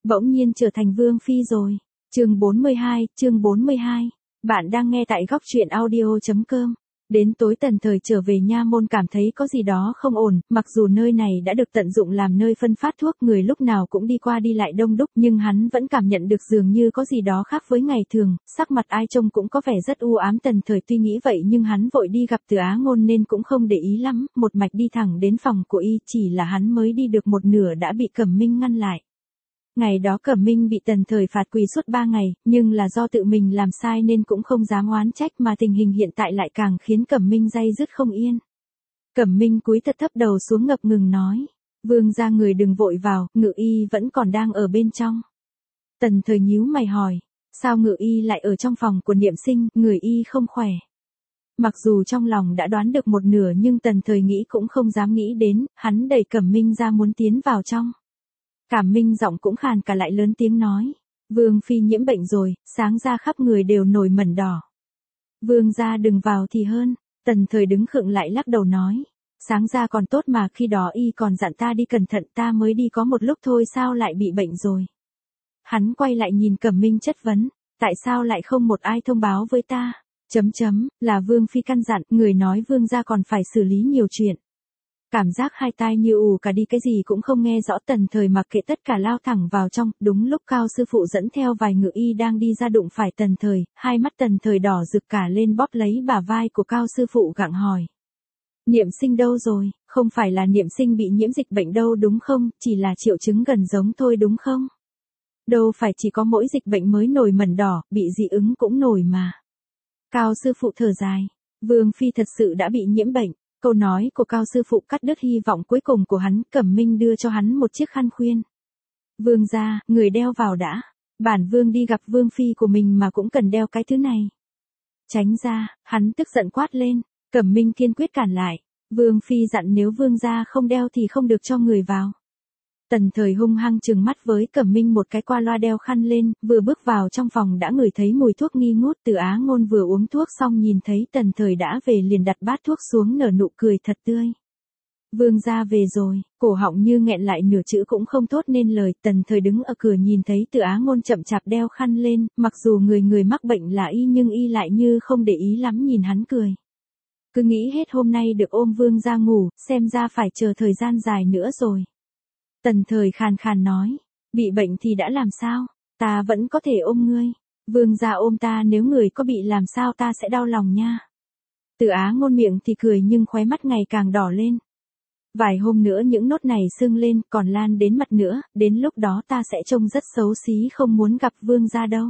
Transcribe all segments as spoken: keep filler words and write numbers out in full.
bỗng nhiên trở thành vương phi rồi. Chương bốn mươi hai, chương bốn mươi hai. Bạn đang nghe tại góc truyện audio chấm com. Đến tối Tần Thời trở về nha môn cảm thấy có gì đó không ổn, mặc dù nơi này đã được tận dụng làm nơi phân phát thuốc, người lúc nào cũng đi qua đi lại đông đúc, nhưng hắn vẫn cảm nhận được dường như có gì đó khác với ngày thường, sắc mặt ai trông cũng có vẻ rất u ám. Tần Thời tuy nghĩ vậy nhưng hắn vội đi gặp Từ Á Ngôn nên cũng không để ý lắm, một mạch đi thẳng đến phòng của y, chỉ là hắn mới đi được một nửa đã bị Cẩm Minh ngăn lại. Ngày đó Cẩm Minh bị Tần Thời phạt quỳ suốt ba ngày, nhưng là do tự mình làm sai nên cũng không dám oán trách, mà tình hình hiện tại lại càng khiến Cẩm Minh day dứt không yên. Cẩm Minh cúi thật thấp đầu xuống ngập ngừng nói, vương gia người đừng vội vào, Ngự y vẫn còn đang ở bên trong. Tần Thời nhíu mày hỏi, sao Ngự y lại ở trong phòng của Niệm Sinh, người y không khỏe? Mặc dù trong lòng đã đoán được một nửa nhưng Tần Thời nghĩ cũng không dám nghĩ đến, hắn đẩy Cẩm Minh ra muốn tiến vào trong. Cẩm Minh giọng cũng khàn cả lại lớn tiếng nói, vương phi nhiễm bệnh rồi, sáng ra khắp người đều nổi mẩn đỏ. Vương gia đừng vào thì hơn. Tần Thời đứng khựng lại lắc đầu nói, sáng ra còn tốt mà, khi đó y còn dặn ta đi cẩn thận, ta mới đi có một lúc thôi sao lại bị bệnh rồi. Hắn quay lại nhìn Cẩm Minh chất vấn, tại sao lại không một ai thông báo với ta? Chấm chấm, là vương phi căn dặn, người nói vương gia còn phải xử lý nhiều chuyện. Cảm giác hai tai như ù cả đi, cái gì cũng không nghe rõ. Tần Thời mặc kệ tất cả lao thẳng vào trong, đúng lúc Cao sư phụ dẫn theo vài ngự y đang đi ra đụng phải Tần Thời, hai mắt Tần Thời đỏ rực cả lên, bóp lấy bả vai của Cao sư phụ gặng hỏi. Niệm Sinh đâu rồi, không phải là Niệm Sinh bị nhiễm dịch bệnh đâu đúng không, chỉ là triệu chứng gần giống thôi đúng không? Đâu phải chỉ có mỗi dịch bệnh mới nổi mẩn đỏ, bị dị ứng cũng nổi mà. Cao sư phụ thở dài, vương phi thật sự đã bị nhiễm bệnh. Câu nói của Cao sư phụ cắt đứt hy vọng cuối cùng của hắn. Cẩm Minh đưa cho hắn một chiếc khăn khuyên. Vương gia, người đeo vào đã. Bản vương đi gặp vương phi của mình mà cũng cần đeo cái thứ này. Tránh ra, hắn tức giận quát lên. Cẩm Minh kiên quyết cản lại. Vương phi dặn nếu vương gia không đeo thì không được cho người vào. Tần Thời hung hăng trừng mắt với Cẩm Minh một cái, qua loa đeo khăn lên, vừa bước vào trong phòng đã ngửi thấy mùi thuốc nghi ngút. Từ Á Ngôn vừa uống thuốc xong nhìn thấy Tần Thời đã về liền đặt bát thuốc xuống, nở nụ cười thật tươi. Vương gia về rồi, cổ họng như nghẹn lại nửa chữ cũng không thốt nên lời. Tần Thời đứng ở cửa nhìn thấy Từ Á Ngôn chậm chạp đeo khăn lên, mặc dù người người mắc bệnh là y nhưng y lại như không để ý lắm, nhìn hắn cười. Cứ nghĩ hết hôm nay được ôm vương gia ngủ, xem ra phải chờ thời gian dài nữa rồi. Tần Thời khàn khàn nói, bị bệnh thì đã làm sao, ta vẫn có thể ôm ngươi. Vương gia ôm ta, nếu người có bị làm sao ta sẽ đau lòng nha. Từ Á Ngôn miệng thì cười nhưng khóe mắt ngày càng đỏ lên. Vài hôm nữa những nốt này sưng lên, còn lan đến mặt nữa, đến lúc đó ta sẽ trông rất xấu xí, không muốn gặp vương gia đâu.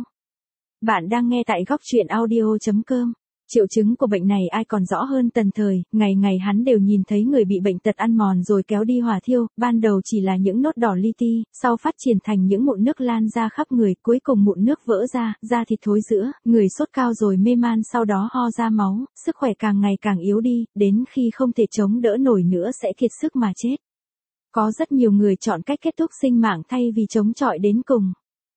Bạn đang nghe tại góc truyện audio chấm com. Triệu chứng của bệnh này ai còn rõ hơn Tần Thời, ngày ngày hắn đều nhìn thấy người bị bệnh tật ăn mòn rồi kéo đi hỏa thiêu, ban đầu chỉ là những nốt đỏ li ti, sau phát triển thành những mụn nước lan ra khắp người, cuối cùng mụn nước vỡ ra, da thịt thối rữa, người sốt cao rồi mê man, sau đó ho ra máu, sức khỏe càng ngày càng yếu đi, đến khi không thể chống đỡ nổi nữa sẽ kiệt sức mà chết. Có rất nhiều người chọn cách kết thúc sinh mạng thay vì chống chọi đến cùng.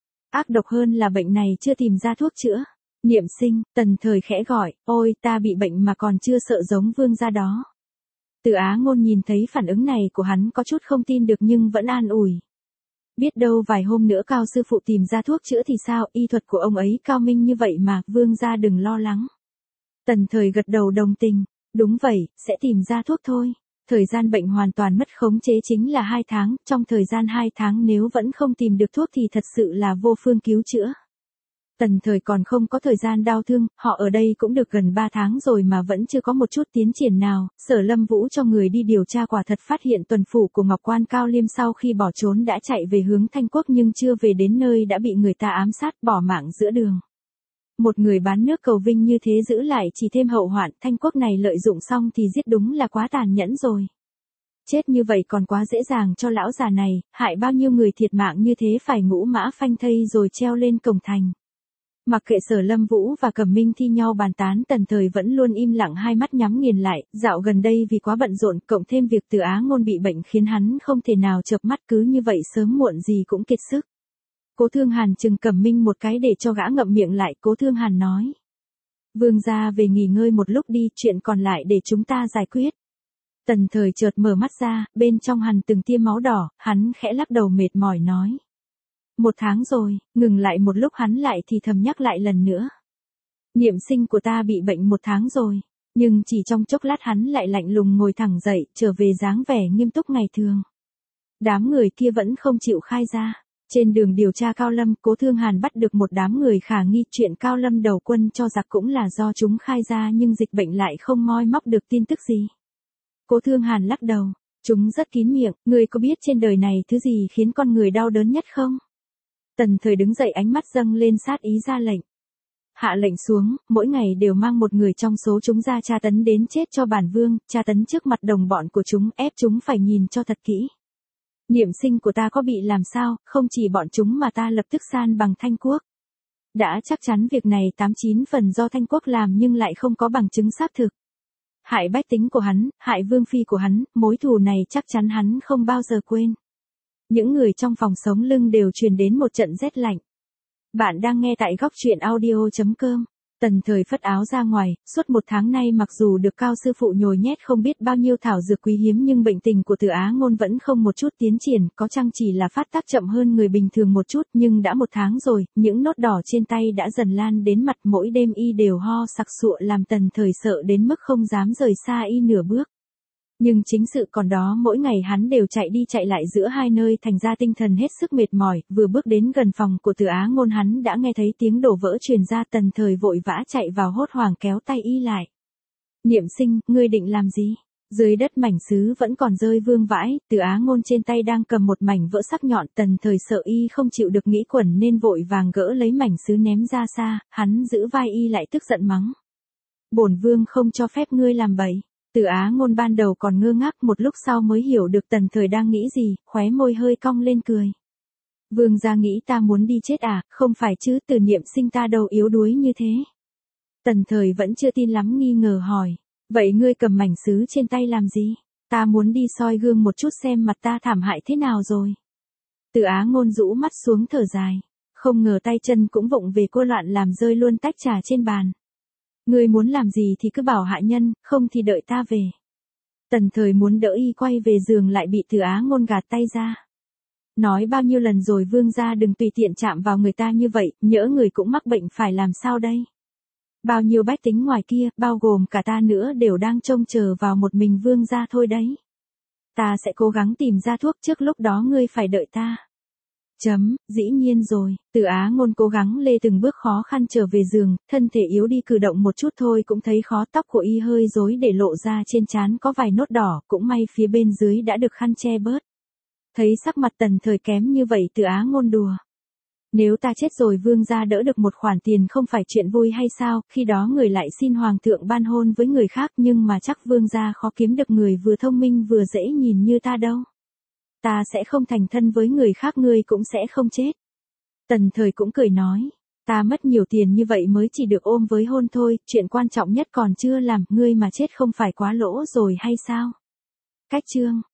Ác độc hơn là bệnh này chưa tìm ra thuốc chữa. Niệm Sinh, Tần Thời khẽ gọi, ôi ta bị bệnh mà còn chưa sợ giống vương gia đó. Từ Á Ngôn nhìn thấy phản ứng này của hắn có chút không tin được nhưng vẫn an ủi. Biết đâu vài hôm nữa Cao sư phụ tìm ra thuốc chữa thì sao, y thuật của ông ấy cao minh như vậy mà, vương gia đừng lo lắng. Tần Thời gật đầu đồng tình, đúng vậy, sẽ tìm ra thuốc thôi. Thời gian bệnh hoàn toàn mất khống chế chính là hai tháng, trong thời gian hai tháng nếu vẫn không tìm được thuốc thì thật sự là vô phương cứu chữa. Tần Thời còn không có thời gian đau thương, họ ở đây cũng được gần ba tháng rồi mà vẫn chưa có một chút tiến triển nào. Sở Lâm Vũ cho người đi điều tra, quả thật phát hiện tuần phủ của Ngọc Quan Cao Liêm sau khi bỏ trốn đã chạy về hướng Thanh Quốc nhưng chưa về đến nơi đã bị người ta ám sát, bỏ mạng giữa đường. Một người bán nước cầu vinh như thế giữ lại chỉ thêm hậu hoạn, Thanh Quốc này lợi dụng xong thì giết đúng là quá tàn nhẫn rồi. Chết như vậy còn quá dễ dàng cho lão già này, hại bao nhiêu người thiệt mạng như thế phải ngũ mã phanh thây rồi treo lên cổng thành. Mặc kệ Sở Lâm Vũ và Cẩm Minh thi nhau bàn tán, Tần Thời vẫn luôn im lặng, hai mắt nhắm nghiền lại. Dạo gần đây vì quá bận rộn, cộng thêm việc Từ Á Ngôn bị bệnh khiến hắn không thể nào chợp mắt, cứ như vậy sớm muộn gì cũng kiệt sức. Cố Thương Hàn chừng Cẩm Minh một cái để cho gã ngậm miệng lại. Cố Thương Hàn nói, vương gia về nghỉ ngơi một lúc đi, chuyện còn lại để chúng ta giải quyết. Tần Thời chợt mở mắt ra, bên trong hằn từng tia máu đỏ, hắn khẽ lắc đầu mệt mỏi nói, Một tháng rồi, ngừng lại một lúc hắn lại thì thầm nhắc lại lần nữa. Niệm sinh của ta bị bệnh một tháng rồi, nhưng chỉ trong chốc lát hắn lại lạnh lùng ngồi thẳng dậy, trở về dáng vẻ nghiêm túc ngày thường. Đám người kia vẫn không chịu khai ra. Trên đường điều tra Cao Lâm, Cố Thương Hàn bắt được một đám người khả nghi, chuyện Cao Lâm đầu quân cho giặc cũng là do chúng khai ra, nhưng dịch bệnh lại không moi móc được tin tức gì. Cố Thương Hàn lắc đầu, chúng rất kín miệng, ngươi có biết trên đời này thứ gì khiến con người đau đớn nhất không? Tần Thời đứng dậy, ánh mắt dâng lên sát ý, ra lệnh. Hạ lệnh xuống, mỗi ngày đều mang một người trong số chúng ra tra tấn đến chết cho bản vương, tra tấn trước mặt đồng bọn của chúng, ép chúng phải nhìn cho thật kỹ. Niệm sinh của ta có bị làm sao, không chỉ bọn chúng mà ta lập tức san bằng Thanh Quốc. Đã chắc chắn việc này tám chín phần do Thanh Quốc làm nhưng lại không có bằng chứng xác thực. Hại bách tính của hắn, hại vương phi của hắn, mối thù này chắc chắn hắn không bao giờ quên. Những người trong phòng sống lưng đều truyền đến một trận rét lạnh. Bạn đang nghe tại góc truyện audio chấm com. Tần Thời phất áo ra ngoài, suốt một tháng nay mặc dù được Cao sư phụ nhồi nhét không biết bao nhiêu thảo dược quý hiếm nhưng bệnh tình của Từ Á Ngôn vẫn không một chút tiến triển, có chăng chỉ là phát tác chậm hơn người bình thường một chút, nhưng đã một tháng rồi, những nốt đỏ trên tay đã dần lan đến mặt, mỗi đêm y đều ho sặc sụa làm Tần Thời sợ đến mức không dám rời xa y nửa bước. Nhưng chính sự còn đó, mỗi ngày hắn đều chạy đi chạy lại giữa hai nơi, thành ra tinh thần hết sức mệt mỏi, vừa bước đến gần phòng của Từ Á Ngôn hắn đã nghe thấy tiếng đổ vỡ truyền ra. Tần Thời vội vã chạy vào, hốt hoảng kéo tay y lại. Niệm sinh, ngươi định làm gì? Dưới đất mảnh sứ vẫn còn rơi vương vãi, Từ Á Ngôn trên tay đang cầm một mảnh vỡ sắc nhọn. Tần Thời sợ y không chịu được nghĩ quẩn nên vội vàng gỡ lấy mảnh sứ ném ra xa, hắn giữ vai y lại tức giận mắng. Bổn vương không cho phép ngươi làm bậy. Từ Á Ngôn ban đầu còn ngơ ngác, một lúc sau mới hiểu được Tần Thời đang nghĩ gì, khóe môi hơi cong lên cười. Vương gia nghĩ ta muốn đi chết à, không phải chứ, Từ Niệm sinh ta đâu yếu đuối như thế. Tần Thời vẫn chưa tin lắm, nghi ngờ hỏi, vậy ngươi cầm mảnh sứ trên tay làm gì? Ta muốn đi soi gương một chút xem mặt ta thảm hại thế nào rồi. Từ Á Ngôn rũ mắt xuống thở dài, không ngờ tay chân cũng vụng về cô loạn làm rơi luôn tách trà trên bàn. Ngươi muốn làm gì thì cứ bảo hạ nhân, không thì đợi ta về. Tần Thời muốn đỡ y quay về giường lại bị Từ Á Ngôn gạt tay ra. Nói bao nhiêu lần rồi vương gia đừng tùy tiện chạm vào người ta như vậy, nhỡ người cũng mắc bệnh phải làm sao đây? Bao nhiêu bách tính ngoài kia, bao gồm cả ta nữa đều đang trông chờ vào một mình vương gia thôi đấy. Ta sẽ cố gắng tìm ra thuốc, trước lúc đó ngươi phải đợi ta. Chấm, dĩ nhiên rồi, Từ Á Ngôn cố gắng lê từng bước khó khăn trở về giường, thân thể yếu đi, cử động một chút thôi cũng thấy khó, tóc của y hơi rối để lộ ra trên trán có vài nốt đỏ, cũng may phía bên dưới đã được khăn che bớt. Thấy sắc mặt Tần Thời kém như vậy, Từ Á Ngôn đùa. Nếu ta chết rồi vương gia đỡ được một khoản tiền không phải chuyện vui hay sao, khi đó người lại xin hoàng thượng ban hôn với người khác, nhưng mà chắc vương gia khó kiếm được người vừa thông minh vừa dễ nhìn như ta đâu. Ta sẽ không thành thân với người khác, ngươi cũng sẽ không chết. Tần Thời cũng cười nói, ta mất nhiều tiền như vậy mới chỉ được ôm với hôn thôi, chuyện quan trọng nhất còn chưa làm, ngươi mà chết không phải quá lỗ rồi hay sao? Cách chương